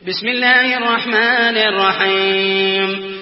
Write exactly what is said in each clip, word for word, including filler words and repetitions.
بسم الله الرحمن الرحيم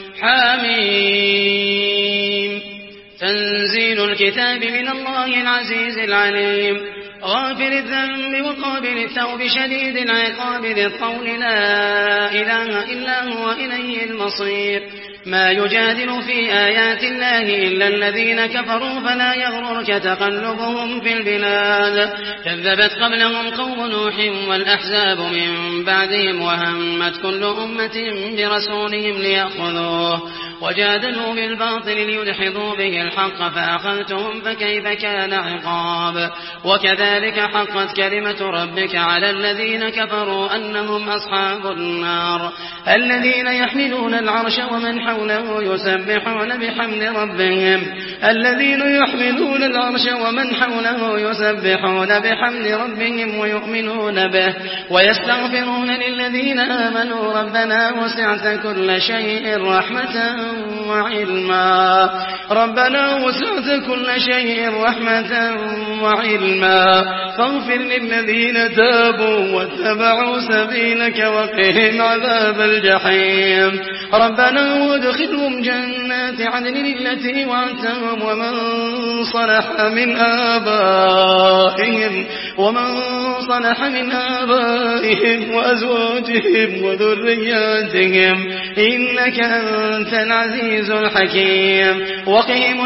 حميم تنزيل الكتاب من الله العزيز العليم غافر الذنب وقابل التوب شديد العقاب ذي الطول لا إله إلا هو إليه المصير ما يجادل في آيات الله إلا الذين كفروا فلا يغررك تقلبهم في البلاد كذبت قبلهم قوم نوح والأحزاب من بعدهم وهمت كل أمة برسولهم ليأخذوه وجادلوا بالباطل ليدحضوا به الحق فأخذتهم فكيف كان عقاب وكذلك حقت كلمة ربك على الذين كفروا أنهم أصحاب النار الذين يحملون العرش ومن حوله يسبحون بحمد ربهم الذين يحملون العرش ومن حوله يسبحون بحمد ربهم ويؤمنون به ويستغفرون للذين آمنوا ربنا وسعت كل شيء رحمة وعلما ربنا وسعت كل شيء رحمة وعلما فاغفر للذين تابوا واتبعوا سبيلك وقهم عذاب الجحيم ربنا وادخلهم جنات عدن التي وعدتهم ومن صلح من آبائهم ومن صلح من آبائهم وأزواجهم وذرياتهم إنك أنت العزيز الحكيم وقهم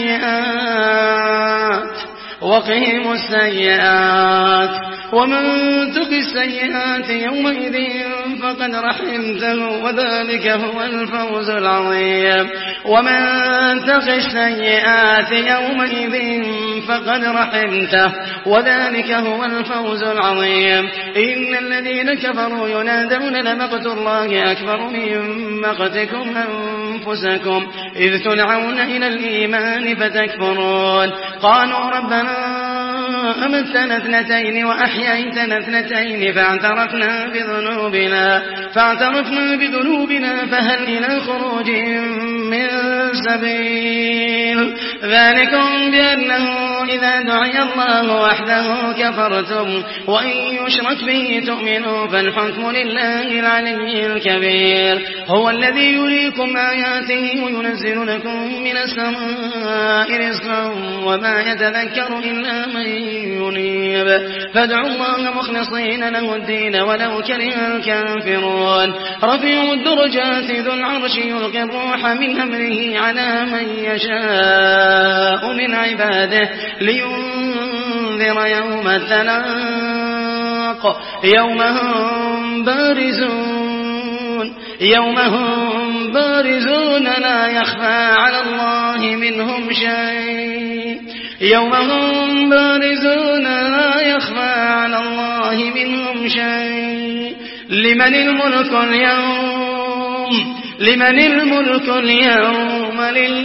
السيئات وقهم السيئات ومن تق السيئات يومئذ فقد رحمته وذلك هو الفوز العظيم ومن تق السيئات يومئذ فقد رحمته وذلك هو الفوز العظيم إن الذين كفروا ينادون لمقت الله أكبر من مقتكم أنفسكم إذ تدعون إلى الإيمان فتكفرون قالوا ربنا أمتنا اثنتين وأحييتنا اثنتين فاعترفنا بذنوبنا فاعترفنا بذنوبنا فهل إلى خروج من سبيل ذلكم بأنه إذا دعي الله وحده كفرتم وإن يشرك به تؤمنوا فالحكم لله العلي الكبير هو الذي يريكم آياته وينزل لكم من السماء رزقا وما يتذكر إلا من ينيب فادعوا الله مخلصين له الدين ولو كره الكافرون رفيع الدرجات ذو العرش يلقي الروح من أمره على من يشاء من عباده لينذر يوم التلاق يوم هم بارزون يوم هم بارزون لا يخفى على الله منهم شيء يوم هم بارزون لا يخفى على الله منهم شيء لمن الملك اليوم لمن الملك اليوم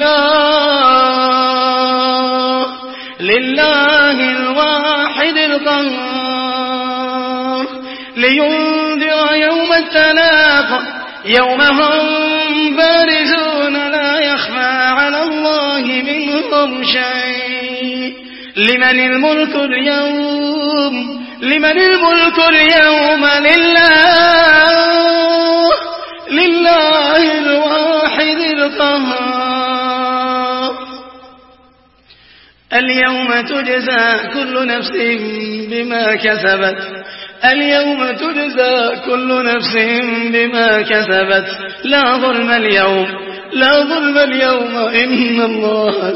لله لله الواحد القهار لينذر يوم التلاق يوم هم بارزون لا يخفى على الله منهم شيء لمن الملك اليوم لمن الملك اليوم لله لله الواحد القهار اليوم تجزى كل نفس بما كسبت اليوم تجزى كل نفس بما كسبت لا ظلم اليوم لا ظلم اليوم إن الله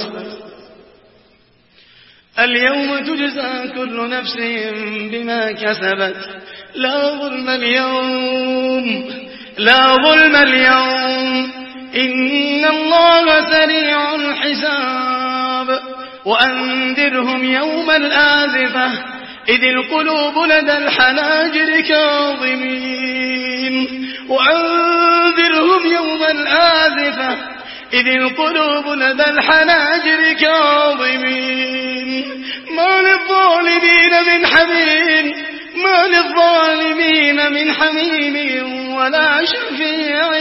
اليوم تجزى كل نفس بما كسبت لا ظلم اليوم لا ظلم اليوم إن الله سريع الحساب وأنذرهم يوم الآزفة إذ القلوب لدى الحناجر كاظمين وأنذرهم يوم الآزفة إذ القلوب لدى الحناجر كاظمين ما للظالمين من حميم ما للظالمين من حميم ولا شفيع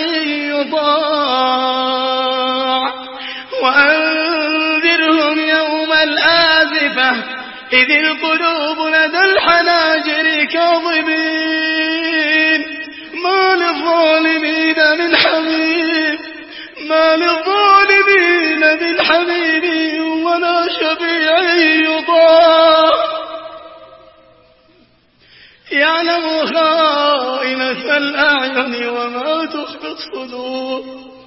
يطاع وأنذرهم يوم الآزفة إذ القلوب لدى الحناجر كاظمين ما شفيع يطاع يعلم خائنة الأعين وما تخفي الصدور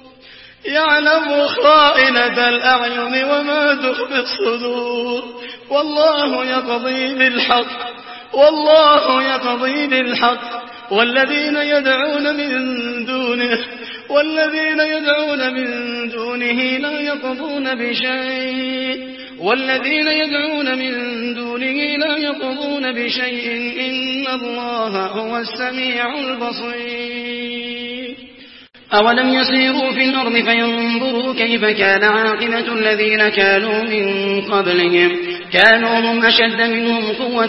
يعلم خائنة الأعين وما تخفي الصدور والله يقضي بالحق والله يقضي بالحق والذين يدعون من دونه والذين يدعون من دونه لا يقضون بشيء والذين يدعون من دونه لا يقضون بشيء إن الله هو السميع البصير أولم يسيروا في الأرض فينظروا كيف كان عاقبة الذين كانوا من قبلهم كانوا هم أشد منهم قوة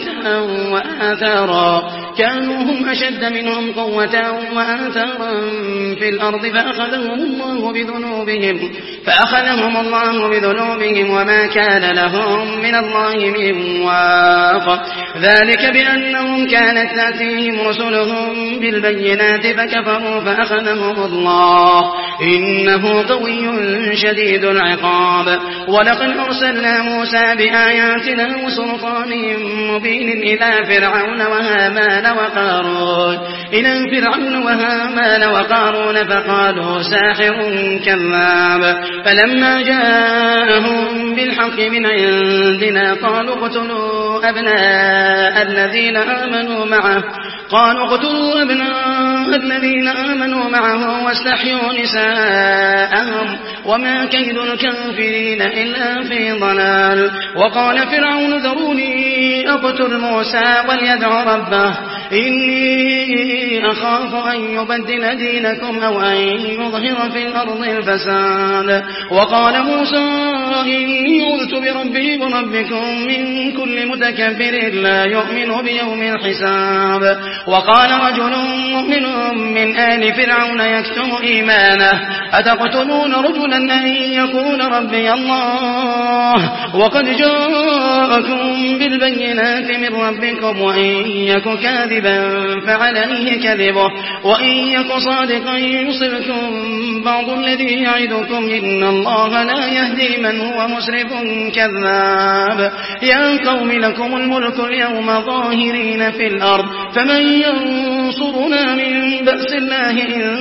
وآثارا كانوا هم أشد منهم قوة وآثارا في الأرض فأخذهم الله بذنوبهم فأخذهم الله بذنوبهم وما كان لهم من الله من واق ذلك بأنهم كانت تأتيهم رسلهم بالبينات فكفروا فأخذهم الله إنه قوي شديد العقاب ولقد أرسلنا موسى بآياتنا وسلطان مبين إلى فرعون وهامان وقارون إلى فرعون وهامان وقارون فقالوا ساحر كذاب فلما جاءهم بالحق من عندنا قالوا اقتلوا أبناء الذين آمنوا معه قالوا اقتلوا أبناء الذين آمنوا معه واستحيوا نساءهم وما كيد الكافرين إلا في ضلال وقال فرعون ذروني أقتل موسى وليدع ربه إني أخاف أن يبدل دينكم أو أن يظهر في الأرض الفساد وقال موسى إني عذت بربي وربكم من كل متكبر لا يؤمن بيوم الحساب وقال رجل مؤمن من آل فرعون يكتم إيمانه أتقتلون رجلا أن يقول ربي الله وقد جاءكم بالبينات من ربكم وإن يك كاذبا فعليه كذبه وإن يك صادقا يصبكم بعض الذي يعدكم إن الله لا يهدي من هو مسرف كذاب يا قوم لكم الملك اليوم ظاهرين في الأرض فمن ينصرنا من بأس الله إن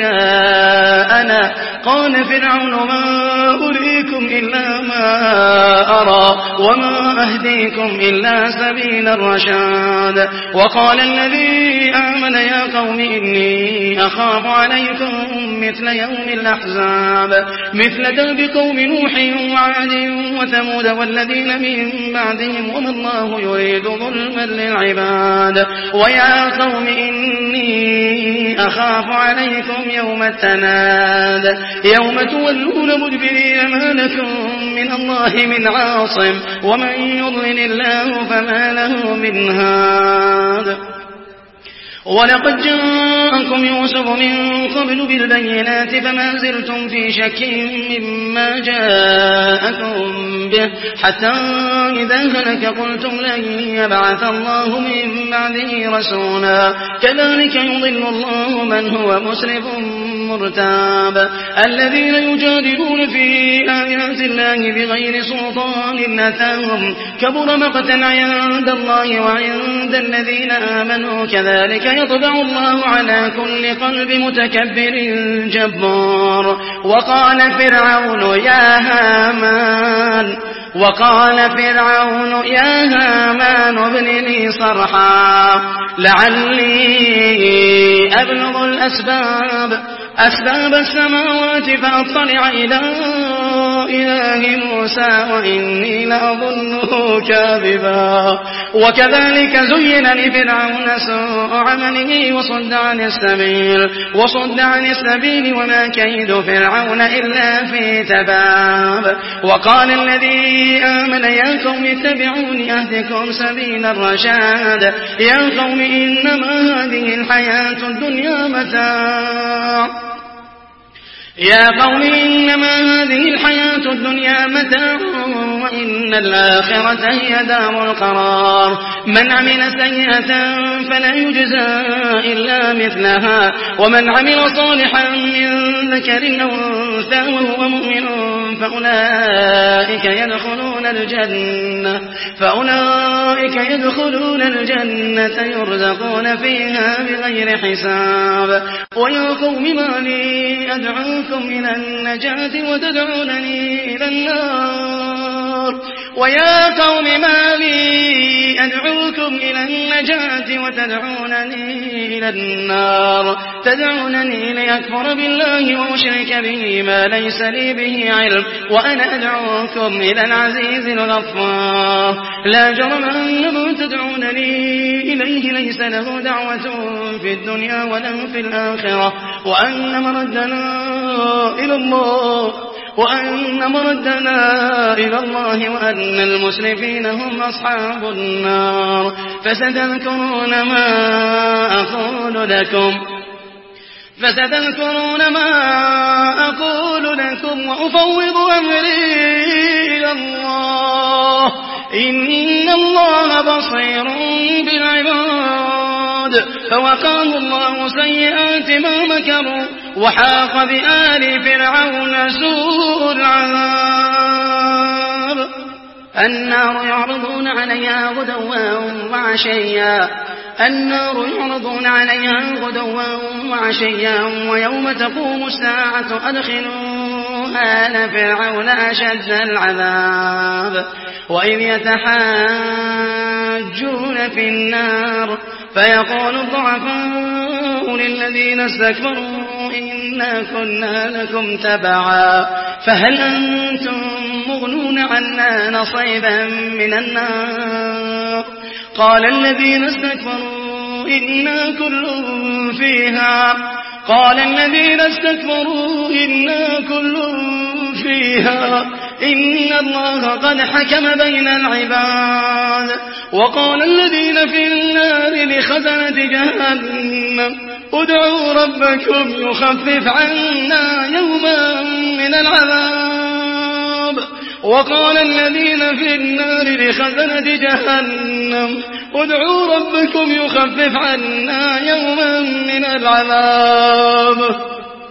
جاءنا قال فرعون ما أريكم إلا ما أرى وما أهديكم إلا سبيل الرشاد وقال الذي آمن يا قوم إني أخاف عليكم مثل يوم الأحزاب مثل داب قوم نوح وعاد وثمود والذين من بعدهم وما الله يريد ظلما للعباد ويا قوم إني أخاف عليكم يوم التناد يوم تولون مدبرين ما لكم من الله من عاصم ومن يضلل الله فما له من هاد ولقد جاءكم يوسف من قبل بالبينات فما زلتم في شك مما جاءكم به حتى إذا هلك قلتم لن يبعث الله من بعده رسولا كذلك يضل الله من هو مسرف مرتاب الذين يجادلون في آيات الله بغير سلطان أتاهم كبر مقتا عند الله وعند الذين آمنوا كذلك يطبع الله على كل قلب متكبر جبار وقال فرعون يا هامان وقال فرعون يا هامان ابن لي صرحا لعلي أبلغ الأسباب أسباب السماوات فأطلع إلى إله موسى وإني لأظنه كاذبا وكذلك زين لفرعون سوء عمله وصد عن السبيل وصد عن السبيل وما كيد فرعون إلا في تباب وقال الذي آمن يا قوم اتبعوني أهدكم سبيل الرشاد يا قوم إنما هذه الحياة الدنيا متاع يا قوم إنما هذه الحياة الدنيا متاع وإن الآخرة هي دار القرار. من عمل سيئة فلا يجزى إلا مثلها ومن عمل صالحا من ذكر أو أنثى وهو مؤمن فأولئك يدخلون الجنة فأولئك يدخلون الجنة يرزقون فيها بغير حساب. ويا قوم ما لي أدعوكم إلى النجاة وتدعونني إلى النار ويا قوم ما لي أدعوكم إلى النجاة وتدعونني إلى النار تدعونني لأكفر بالله وأشرك به ما ليس لي به علم وأنا أدعوكم إلى العزيز الغفار. لا جرم أن ما تدعونني إليه ليس له دعوة في الدنيا ولا في الآخرة وأن مردنا إلى الله وأن مردنا إلى الله وأن المسرفين هم أصحاب النار. فستذكرون ما أقول لكم فستذكرون ما أقول لكم وأفوض أمري إلى الله إن الله بصير بالعباد. فوقاه الله سيئات ما مكروا وحاق بآل فرعون سوء العذاب. النار يعرضون عليها غدوا وعشيا النار يعرضون عليها غدوا وعشيا ويوم تقوم الساعة أدخلوا آل فرعون أشد العذاب. وإذ يتحاجون في النار فيقول الضعفاء للذين استكبروا إنا كنا لكم تبعا فهل أنتم مغنون عنا نصيبا من النار. قال الذين استكبروا إنا كل فيها قال الذين استكبروا إنا كل فيها إن الله قد حكم بين العباد. وقال الذين في النار لخزنة جهنم ادعوا ربكم يخفف عنا يوما من العذاب. وقال الذين في النار لخزنة جهنم ادعوا ربكم يخفف عنا يوما من العذاب.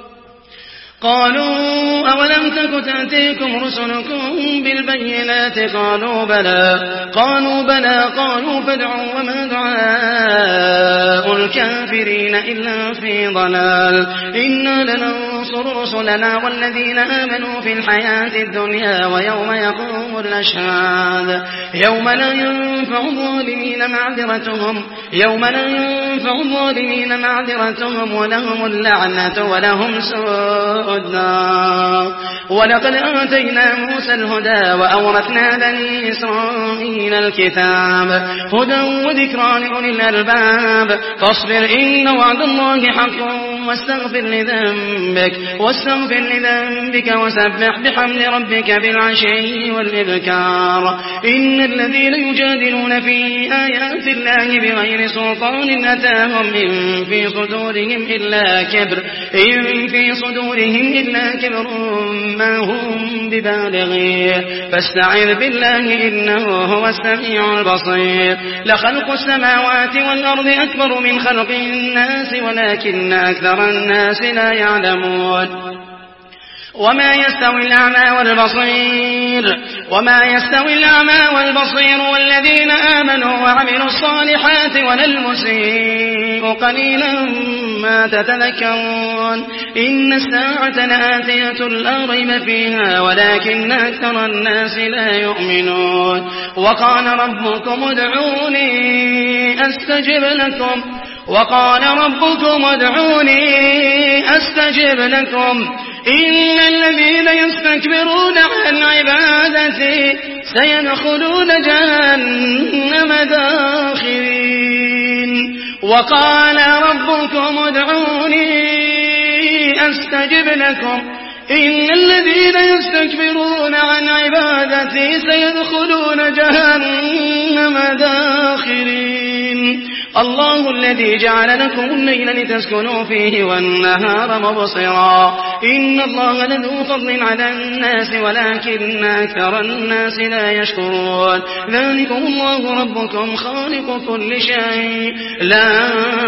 قالوا أولم تك تأتيكم رسلكم بالبينات قالوا بلى قالوا بلى قالوا فادعوا وما دعاء الكافرين إلا في ضلال. إنا لننصر رسلنا والذين آمنوا في الحياة الدنيا ويوم يقوم الأشهاد يوم لا ينفع الظالمين معذرتهم يوم لا ينفع الظالمين معذرتهم ولهم اللعنة ولهم سوء الدار. ولقد آتينا موسى الهدى وأورثنا بني إسرائيل الكتاب هدى وذكرى لأولي الألباب. فاصبر إن وعد الله حق واستغفر لذنبك واستغفر لذنبك وسبح بحمد ربك بالعشي والإبكار. إن الذين يجادلون في آيات الله بغير سلطان أتاهم إن في صدورهم إلا كبر إن في صدورهم إلا كبر ما هم ببالغيه فاستعذ بالله إنه هو السميع البصير. لخلق السماوات والأرض أكبر من خلق الناس ولكن أكثر الناس لا يعلمون. وما يستوي الأعمى والبصير وما يستوي الأعمى والبصير والذين آمنوا وعملوا الصالحات ولا المسيء قليلا ما تتذكرون. إن الساعة لآتية لا ريب فيها ولكن أكثر الناس لا يؤمنون. وقال ربكم ادعوني أستجب لكم وقال ربكم ادعوني أستجب لكم إن الذين يستكبرون عن عبادتي سيدخلون جهنم داخرين. وقال ربكم ادعوني أستجب لكم إن الذين يستكبرون عن عبادتي سيدخلون جهنم داخرين. الله الذي جعل لكم الليل لتسكنوا فيه والنهار مبصرا إن الله لذو فضل على الناس ولكن أكثر الناس لا يشكرون ذلكم الله ربكم خالق كل شيء لا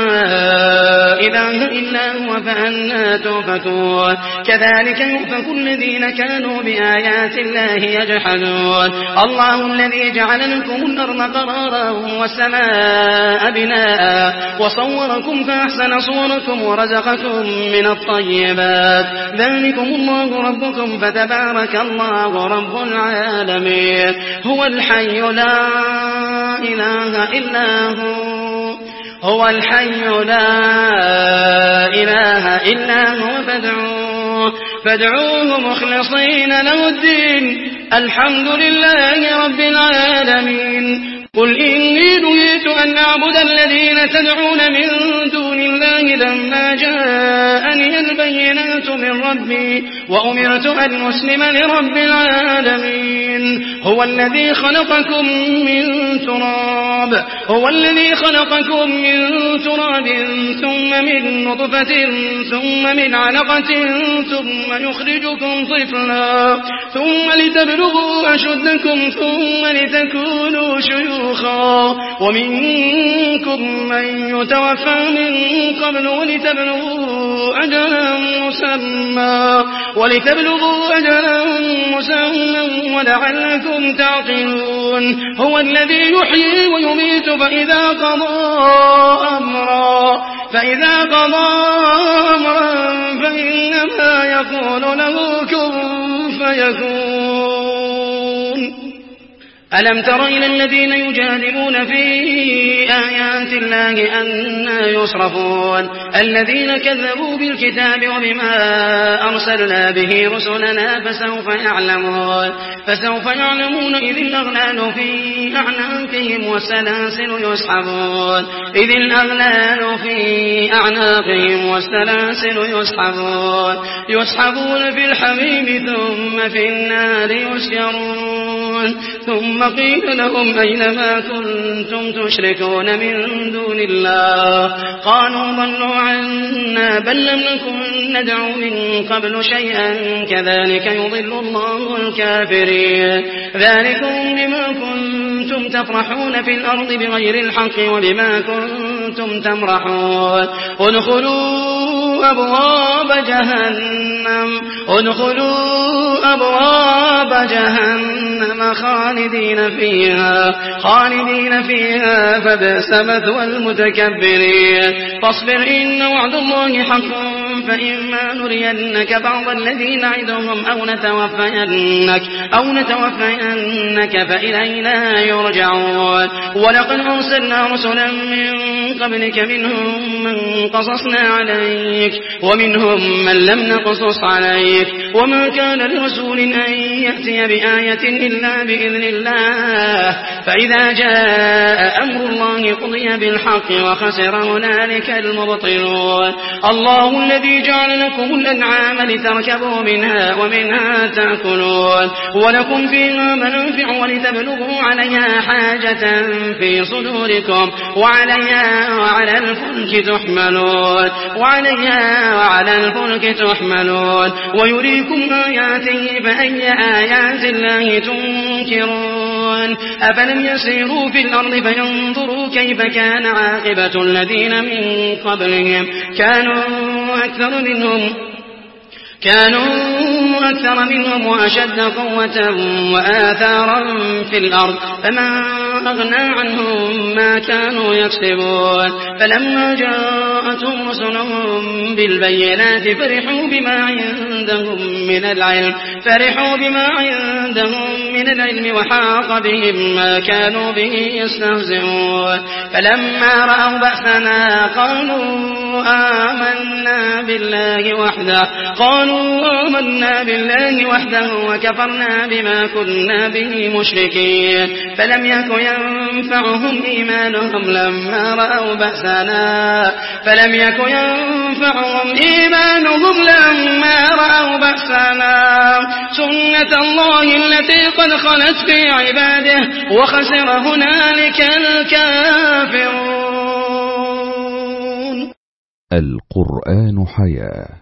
إله إلا هو فأنى تؤفكون كذلك يؤفك الذين كانوا بآيات الله يجحدون الله الذي جعل لكم الأرض قرارا والسماء بناء وصوركم فأحسن صوركم ورزقكم من الطيبات ذلكم الله ربكم فتبارك الله رب العالمين هو الحي لا إله إلا هو هو الحي لا إله إلا هو فادعوه فادعوه مخلصين له الدين الحمد لله رب العالمين قل إني نهيت أن أعبد الذين تدعون من دون الله لما جاءني البينات من ربي وأمرت أن أسلم لرب العالمين هو الذي خلقكم من تراب هو الذي خلقكم من تراب ثم من نطفة ثم من علقة ثم يخرجكم طفلا ثم لتبلغوا أشدكم ثم لتكونوا شيوخا ومنكم من يتوفى من قبل ولتبلغوا أجلا مسمى ولتبلغوا أجلا مسمى ولعلكم تعقلون هو الذي يحيي ويميت فإذا قضى أمرا فإذا قضى أمرا فإنما يقول له كن فيكون ألم تر إلى الذين يجادلون في آيات الله أنى يصرفون الذين كذبوا بالكتاب وبما أرسلنا به رسلنا فسوف يعلمون فسوف يعلمون إذ الأغلال في أعناقهم والسلاسل يسحبون إذ الأغلال في أعناقهم والسلاسل يسحبون يسحبون في الحميم ثم في النار يسجرون ثم قيل لهم أين ما كنتم تشركون من دون الله قالوا ضلوا عنا بل لم نكن ندعو من قبل شيئا كذلك يضل الله الكافرين ذلكم بما كنتم تفرحون في الأرض بغير الحق وبما كنتم تمرحون ادخلوا أبواب جهنم ادخلوا أبواب جهنم خالدين فيها خالدين فيها فبئس مثوى المتكبرين فاصبر إن وعد الله حق فإما نرينك بعض الذي نعدهم أو نتوفينك أو نتوفينك فإلينا يرجعون ولقد أرسلنا رسلا من قبلك منهم من قصصنا عليك ومنهم من لم نقصص عليك وما كان لرسول أن يأتي بآية إلا بإذن الله فإذا جاء أمر الله قضي بالحق وخسر هنالك المبطلون الله الذي جعل لكم الأنعام لتركبوا منها ومنها تأكلون ولكم فيها منافع ولتبلغوا عليها حاجة في صدوركم وعليها وعلى الفلك تحملون وعليها وعلى الفلك تحملون ويريكم آياته فأي آيات الله تنكرون أفلم يسيروا في الأرض فينظروا كيف كان عاقبة الذين من قبلهم كانوا أكثر منهم كانوا أكثر منهم وأشد قوة وآثارا في الأرض فما أغنى عنهم ما كانوا يكسبون فلما جاءتهم رسلهم بالبينات فرحوا بما عندهم من العلم فرحوا بما عندهم من العلم وحاق بهم ما كانوا به يستهزئون فلما رأوا بأسنا قالوا آمنا بالله وحده قالوا آمنا بالله وحده وكفرنا بما كنا به مشركين فلم يك ينفعهم إيمانهم لما رأوا بأسنا فلم يك ينفعهم إيمانهم لما رأوا بأسنا سنة الله التي قد خلت في عباده وخسر هنالك الكافرون. القرآن حياة.